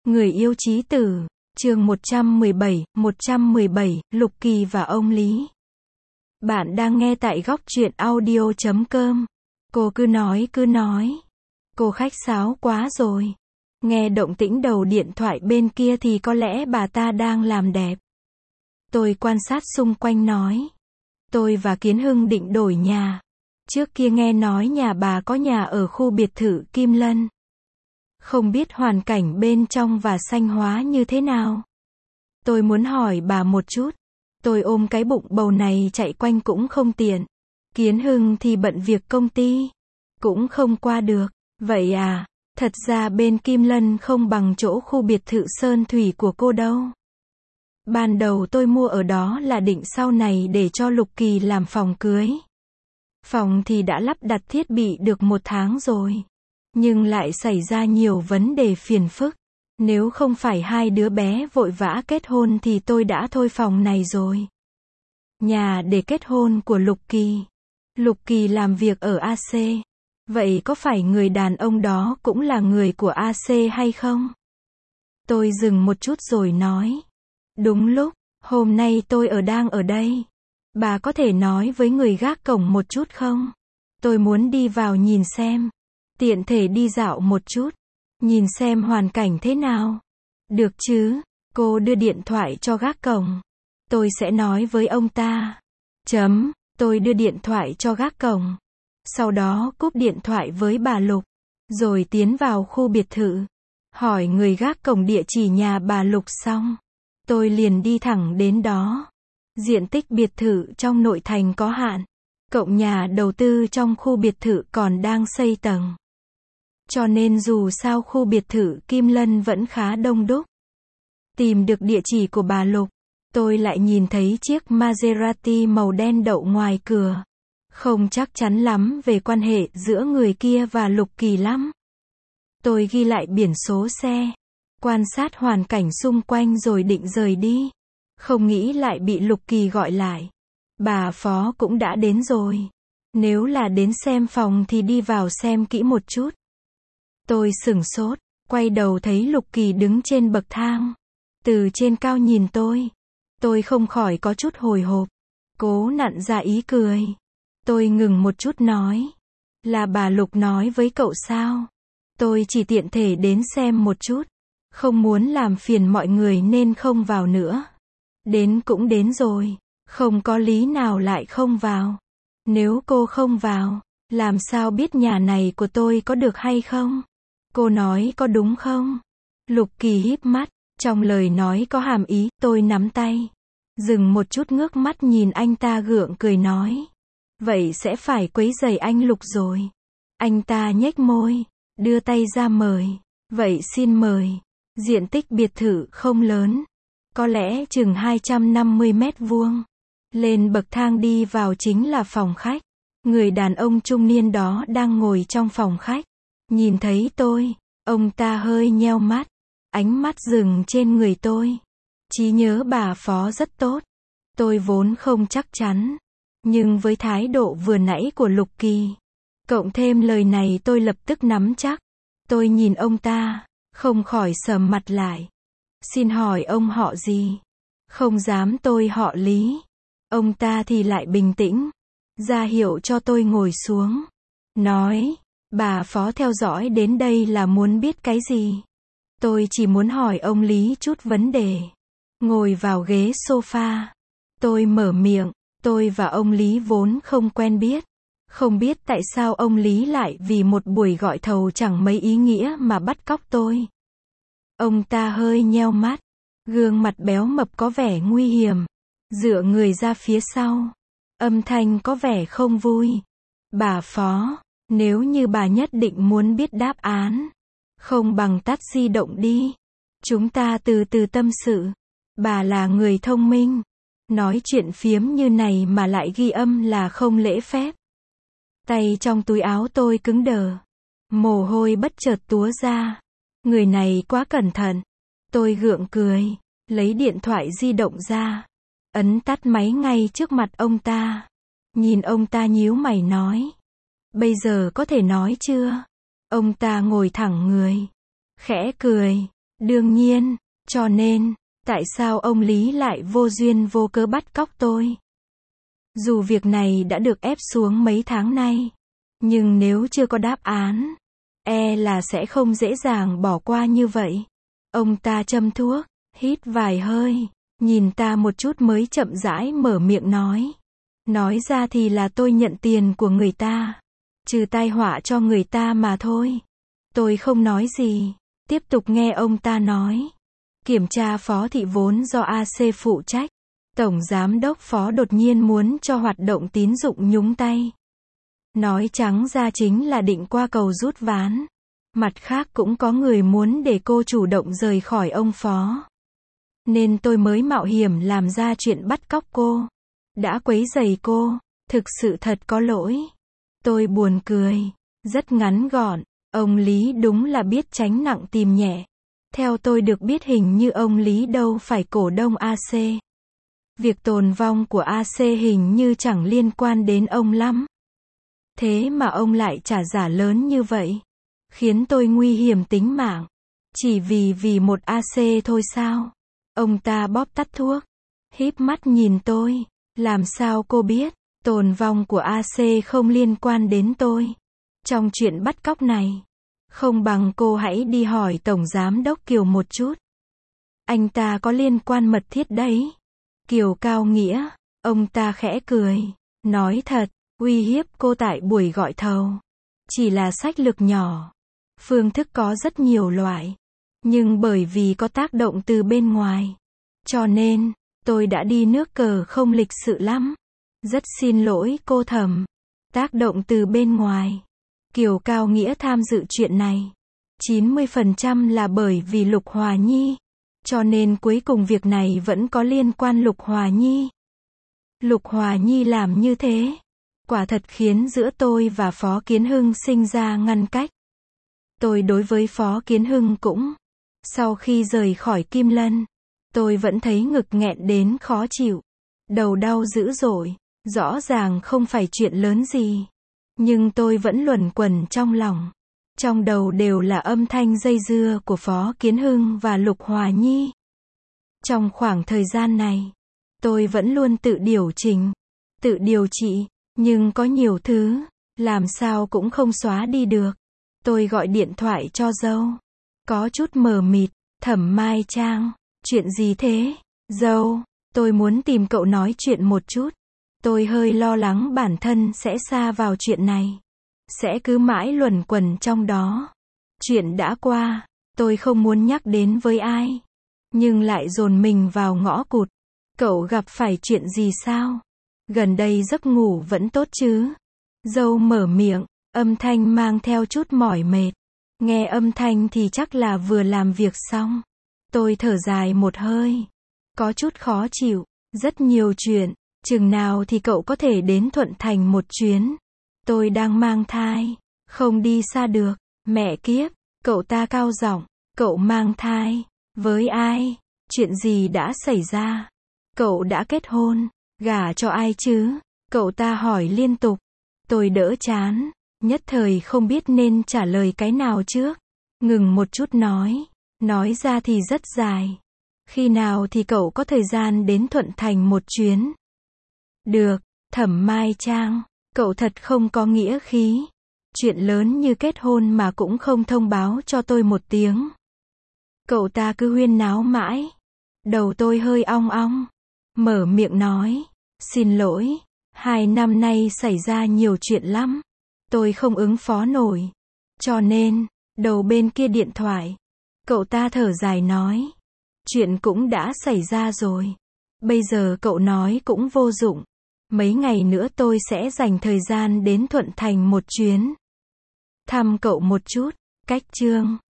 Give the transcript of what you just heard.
Người yêu chí tử, chương 117, Lục Kỳ và ông Lý. Bạn đang nghe tại góc truyện audio.com. Cô cứ nói. Cô khách sáo quá rồi. Nghe động tĩnh đầu điện thoại bên kia thì có lẽ bà ta đang làm đẹp. Tôi quan sát xung quanh nói. Tôi và Kiến Hưng định đổi nhà. Trước kia nghe nói nhà bà có nhà ở khu biệt thự Kim Lân. Không biết hoàn cảnh bên trong và xanh hóa như thế nào. Tôi muốn hỏi bà một chút. Tôi ôm cái bụng bầu này chạy quanh cũng không tiện. Kiến Hưng thì bận việc công ty. Cũng không qua được. Vậy à, thật ra bên Kim Lân không bằng chỗ khu biệt thự Sơn Thủy của cô đâu. Ban đầu tôi mua ở đó là định sau này để cho Lục Kỳ làm phòng cưới. Phòng thì đã lắp đặt thiết bị được 1 tháng rồi. Nhưng lại xảy ra nhiều vấn đề phiền phức. Nếu không phải hai đứa bé vội vã kết hôn thì tôi đã thôi phòng này rồi. Nhà để kết hôn của Lục Kỳ. Lục Kỳ làm việc ở AC. Vậy có phải người đàn ông đó cũng là người của AC hay không? Tôi dừng một chút rồi nói. Đúng lúc, hôm nay tôi đang ở đây. Bà có thể nói với người gác cổng một chút không? Tôi muốn đi vào nhìn xem. Tiện thể đi dạo một chút. Nhìn xem hoàn cảnh thế nào. Được chứ, cô đưa điện thoại cho gác cổng. Tôi sẽ nói với ông ta. Tôi đưa điện thoại cho gác cổng. Sau đó cúp điện thoại với bà Lục. Rồi tiến vào khu biệt thự. Hỏi người gác cổng địa chỉ nhà bà Lục xong. Tôi liền đi thẳng đến đó. Diện tích biệt thự trong nội thành có hạn. Cộng nhà đầu tư trong khu biệt thự còn đang xây tầng. Cho nên dù sao khu biệt thự Kim Lân vẫn khá đông đúc. Tìm được địa chỉ của bà Lục. Tôi lại nhìn thấy chiếc Maserati màu đen đậu ngoài cửa. Không chắc chắn lắm về quan hệ giữa người kia và Lục Kỳ lắm. Tôi ghi lại biển số xe. Quan sát hoàn cảnh xung quanh rồi định rời đi. Không nghĩ lại bị Lục Kỳ gọi lại. Bà Phó cũng đã đến rồi. Nếu là đến xem phòng thì đi vào xem kỹ một chút. Tôi sửng sốt, quay đầu thấy Lục Kỳ đứng trên bậc thang. Từ trên cao nhìn tôi không khỏi có chút hồi hộp. Cố nặn ra ý cười. Tôi ngừng một chút nói. Là bà Lục nói với cậu sao? Tôi chỉ tiện thể đến xem một chút. Không muốn làm phiền mọi người nên không vào nữa. Đến cũng đến rồi. Không có lý nào lại không vào. Nếu cô không vào, làm sao biết nhà này của tôi có được hay không? Cô nói có đúng không? Lục Kỳ híp mắt, trong lời nói có hàm ý, tôi nắm tay. Dừng một chút ngước mắt nhìn anh ta gượng cười nói. Vậy sẽ phải quấy rầy anh Lục rồi. Anh ta nhếch môi, đưa tay ra mời. Vậy xin mời. Diện tích biệt thự không lớn. Có lẽ chừng 250 mét vuông. Lên bậc thang đi vào chính là phòng khách. Người đàn ông trung niên đó đang ngồi trong phòng khách. Nhìn thấy tôi, ông ta hơi nheo mắt. Ánh mắt dừng trên người tôi. Trí nhớ bà Phó rất tốt. Tôi vốn không chắc chắn. Nhưng với thái độ vừa nãy của Lục Kỳ, cộng thêm lời này tôi lập tức nắm chắc. Tôi nhìn ông ta, không khỏi sầm mặt lại. Xin hỏi ông họ gì? Không dám tôi họ Lý. Ông ta thì lại bình tĩnh. Ra hiệu cho tôi ngồi xuống. Nói, bà Phó theo dõi đến đây là muốn biết cái gì? Tôi chỉ muốn hỏi ông Lý chút vấn đề. Ngồi vào ghế sofa. Tôi mở miệng. Tôi và ông Lý vốn không quen biết. Không biết tại sao ông Lý lại vì một buổi gọi thầu chẳng mấy ý nghĩa mà bắt cóc tôi. Ông ta hơi nheo mắt. Gương mặt béo mập có vẻ nguy hiểm. Dựa người ra phía sau. Âm thanh có vẻ không vui. Bà Phó, nếu như bà nhất định muốn biết đáp án, không bằng tắt di động đi. Chúng ta từ từ tâm sự. Bà là người thông minh. Nói chuyện phiếm như này mà lại ghi âm là không lễ phép. Tay trong túi áo tôi cứng đờ. Mồ hôi bất chợt túa ra. Người này quá cẩn thận. Tôi gượng cười. Lấy điện thoại di động ra. Ấn tắt máy ngay trước mặt ông ta. Nhìn ông ta nhíu mày nói. Bây giờ có thể nói chưa? Ông ta ngồi thẳng người. Khẽ cười. Đương nhiên, cho nên, tại sao ông Lý lại vô duyên vô cớ bắt cóc tôi? Dù việc này đã được ép xuống mấy tháng nay, nhưng nếu chưa có đáp án, là sẽ không dễ dàng bỏ qua như vậy. Ông ta châm thuốc, hít vài hơi, nhìn ta một chút mới chậm rãi mở miệng nói. Nói ra thì là tôi nhận tiền của người ta, trừ tai họa cho người ta mà thôi. Tôi không nói gì, tiếp tục nghe ông ta nói. Kiểm tra phó thị vốn do AC phụ trách. Tổng giám đốc phó đột nhiên muốn cho hoạt động tín dụng nhúng tay. Nói trắng ra chính là định qua cầu rút ván. Mặt khác cũng có người muốn để cô chủ động rời khỏi ông phó. Nên tôi mới mạo hiểm làm ra chuyện bắt cóc cô. Đã quấy rầy cô, thực sự thật có lỗi. Tôi buồn cười, rất ngắn gọn, ông Lý đúng là biết tránh nặng tìm nhẹ. Theo tôi được biết hình như ông Lý đâu phải cổ đông AC. Việc tồn vong của AC hình như chẳng liên quan đến ông lắm. Thế mà ông lại trả giá lớn như vậy, khiến tôi nguy hiểm tính mạng. Chỉ vì một AC thôi sao? Ông ta bóp tắt thuốc, híp mắt nhìn tôi. Làm sao cô biết? Tồn vong của AC không liên quan đến tôi. Trong chuyện bắt cóc này, không bằng cô hãy đi hỏi Tổng Giám đốc Kiều một chút. Anh ta có liên quan mật thiết đấy. Kiều cao nghĩa, ông ta khẽ cười, nói thật, uy hiếp cô tại buổi gọi thầu. Chỉ là sách lược nhỏ. Phương thức có rất nhiều loại. Nhưng bởi vì có tác động từ bên ngoài. Cho nên, tôi đã đi nước cờ không lịch sự lắm. Rất xin lỗi cô Thẩm. Tác động từ bên ngoài. Kiều cao nghĩa tham dự chuyện này. 90% là bởi vì Lục Hòa Nhi. Cho nên cuối cùng việc này vẫn có liên quan Lục Hòa Nhi. Lục Hòa Nhi làm như thế, quả thật khiến giữa tôi và Phó Kiến Hưng sinh ra ngăn cách. Tôi đối với Phó Kiến Hưng cũng, sau khi rời khỏi Kim Lân, tôi vẫn thấy ngực nghẹn đến khó chịu, đầu đau dữ dội, rõ ràng không phải chuyện lớn gì, nhưng tôi vẫn luẩn quẩn trong lòng. Trong đầu đều là âm thanh dây dưa của Phó Kiến Hưng và Lục Hòa Nhi. Trong khoảng thời gian này, tôi vẫn luôn tự điều chỉnh, tự điều trị, nhưng có nhiều thứ, làm sao cũng không xóa đi được. Tôi gọi điện thoại cho dâu, có chút mờ mịt, Thẩm Mai Trang, chuyện gì thế? Dâu, tôi muốn tìm cậu nói chuyện một chút. Tôi hơi lo lắng bản thân sẽ sa vào chuyện này. Sẽ cứ mãi luẩn quẩn trong đó. Chuyện đã qua, tôi không muốn nhắc đến với ai. Nhưng lại dồn mình vào ngõ cụt. Cậu gặp phải chuyện gì sao? Gần đây giấc ngủ vẫn tốt chứ? Dâu mở miệng, âm thanh mang theo chút mỏi mệt. Nghe âm thanh thì chắc là vừa làm việc xong. Tôi thở dài một hơi. Có chút khó chịu, rất nhiều chuyện. Chừng nào thì cậu có thể đến Thuận Thành một chuyến? Tôi đang mang thai, không đi xa được. Mẹ kiếp, cậu ta cao giọng, cậu mang thai, với ai? Chuyện gì đã xảy ra? Cậu đã kết hôn, gả cho ai chứ? Cậu ta hỏi liên tục. Tôi đỡ chán, nhất thời không biết nên trả lời cái nào trước. Ngừng một chút nói ra thì rất dài. Khi nào thì cậu có thời gian đến Thuận Thành một chuyến? Được, Thẩm Mai Trang, cậu thật không có nghĩa khí. Chuyện lớn như kết hôn mà cũng không thông báo cho tôi một tiếng. Cậu ta cứ huyên náo mãi. Đầu tôi hơi ong ong. Mở miệng nói, xin lỗi, 2 năm nay xảy ra nhiều chuyện lắm. Tôi không ứng phó nổi. Cho nên, đầu bên kia điện thoại, cậu ta thở dài nói, chuyện cũng đã xảy ra rồi. Bây giờ cậu nói cũng vô dụng. Mấy ngày nữa tôi sẽ dành thời gian đến Thuận Thành một chuyến. Thăm cậu một chút. Cách chương